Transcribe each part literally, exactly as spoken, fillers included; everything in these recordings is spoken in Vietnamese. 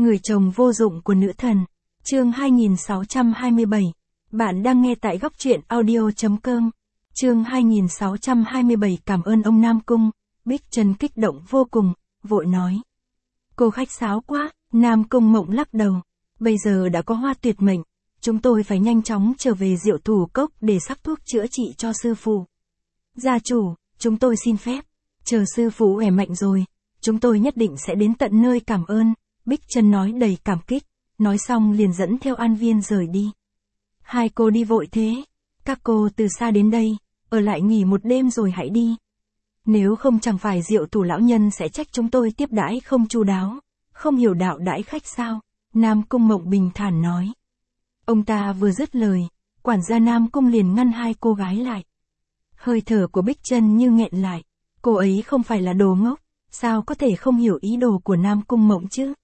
Người chồng vô dụng của nữ thần. Chương hai nghìn sáu trăm hai mươi bảy. Bạn đang nghe tại góc truyện audio chấm com. Chương hai nghìn sáu trăm hai mươi bảy. Cảm ơn ông Nam Cung. Bích Trân kích động vô cùng, vội nói. Cô khách sáo quá. Nam Cung Mộng lắc đầu. Bây giờ đã có hoa tuyệt mệnh. Chúng tôi phải nhanh chóng trở về Diệu Thủ Cốc để sắc thuốc chữa trị cho sư phụ. Gia chủ, chúng tôi xin phép. Chờ sư phụ khỏe mạnh rồi, chúng tôi nhất định sẽ đến tận nơi cảm ơn. Bích Trân nói đầy cảm kích, nói xong liền dẫn theo An Viên rời đi. Hai cô đi vội thế, các cô từ xa đến đây, ở lại nghỉ một đêm rồi hãy đi. Nếu không chẳng phải Diệu Thủ lão nhân sẽ trách chúng tôi tiếp đãi không chu đáo, không hiểu đạo đãi khách sao, Nam Cung Mộng bình thản nói. Ông ta vừa dứt lời, quản gia Nam Cung liền ngăn hai cô gái lại. Hơi thở của Bích Trân như nghẹn lại, cô ấy không phải là đồ ngốc, sao có thể không hiểu ý đồ của Nam Cung Mộng chứ?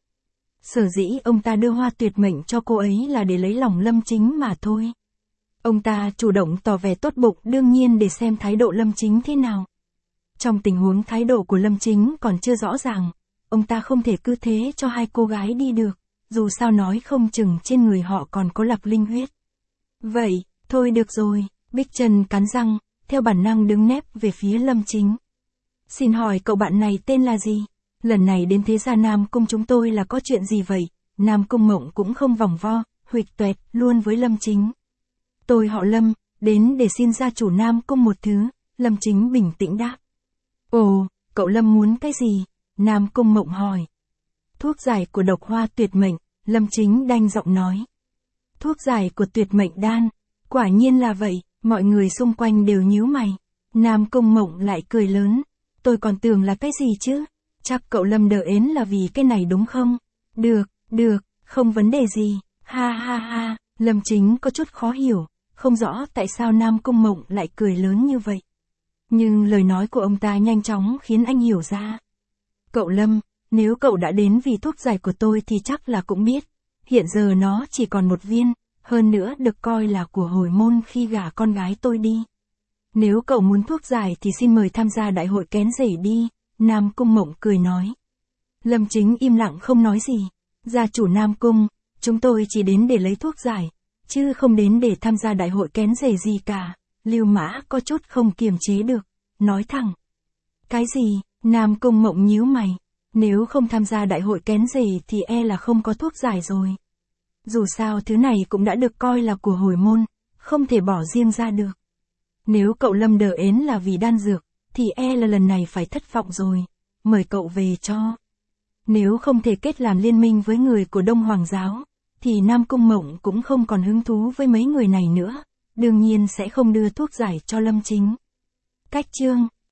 Sở dĩ ông ta đưa hoa tuyệt mệnh cho cô ấy là để lấy lòng Lâm Chính mà thôi. Ông ta chủ động tỏ vẻ tốt bụng đương nhiên để xem thái độ Lâm Chính thế nào. Trong tình huống thái độ của Lâm Chính còn chưa rõ ràng, ông ta không thể cứ thế cho hai cô gái đi được, dù sao nói không chừng trên người họ còn có Lạc Linh huyết. Vậy, thôi được rồi, Bích Trân cắn răng, theo bản năng đứng nép về phía Lâm Chính. Xin hỏi cậu bạn này tên là gì? Lần này đến thế gia Nam Cung chúng tôi là có chuyện gì vậy? Nam Cung Mộng cũng không vòng vo, huỵch toẹt luôn với Lâm Chính. Tôi họ Lâm, đến để xin gia chủ Nam Cung một thứ. Lâm Chính bình tĩnh đáp. Ồ, cậu Lâm muốn cái gì? Nam Cung Mộng hỏi. Thuốc giải của độc hoa tuyệt mệnh, Lâm Chính đanh giọng nói. Thuốc giải của tuyệt mệnh đan, quả nhiên là vậy, mọi người xung quanh đều nhíu mày. Nam Cung Mộng lại cười lớn. Tôi còn tưởng là cái gì chứ? Chắc cậu Lâm đờ ến là vì cái này đúng không? Được, được, không vấn đề gì. Ha ha ha, Lâm Chính có chút khó hiểu, không rõ tại sao Nam Cung Mộng lại cười lớn như vậy. Nhưng lời nói của ông ta nhanh chóng khiến anh hiểu ra. Cậu Lâm, nếu cậu đã đến vì thuốc giải của tôi thì chắc là cũng biết. Hiện giờ nó chỉ còn một viên, hơn nữa được coi là của hồi môn khi gả con gái tôi đi. Nếu cậu muốn thuốc giải thì xin mời tham gia đại hội kén rể đi, Nam Cung Mộng cười nói. Lâm Chính im lặng không nói gì. Gia chủ Nam Cung, chúng tôi chỉ đến để lấy thuốc giải, chứ không đến để tham gia đại hội kén rể gì cả. Lưu Mã có chút không kiềm chế được, nói thẳng. Cái gì? Nam Cung Mộng nhíu mày. Nếu không tham gia đại hội kén rể thì e là không có thuốc giải rồi. Dù sao thứ này cũng đã được coi là của hồi môn, không thể bỏ riêng ra được. Nếu cậu Lâm đờ ến là vì đan dược, thì e là lần này phải thất vọng rồi. Mời cậu về cho. Nếu không thể kết làm liên minh với người của Đông Hoàng giáo, thì Nam Cung Mộng cũng không còn hứng thú với mấy người này nữa. Đương nhiên sẽ không đưa thuốc giải cho Lâm Chính. Cách chương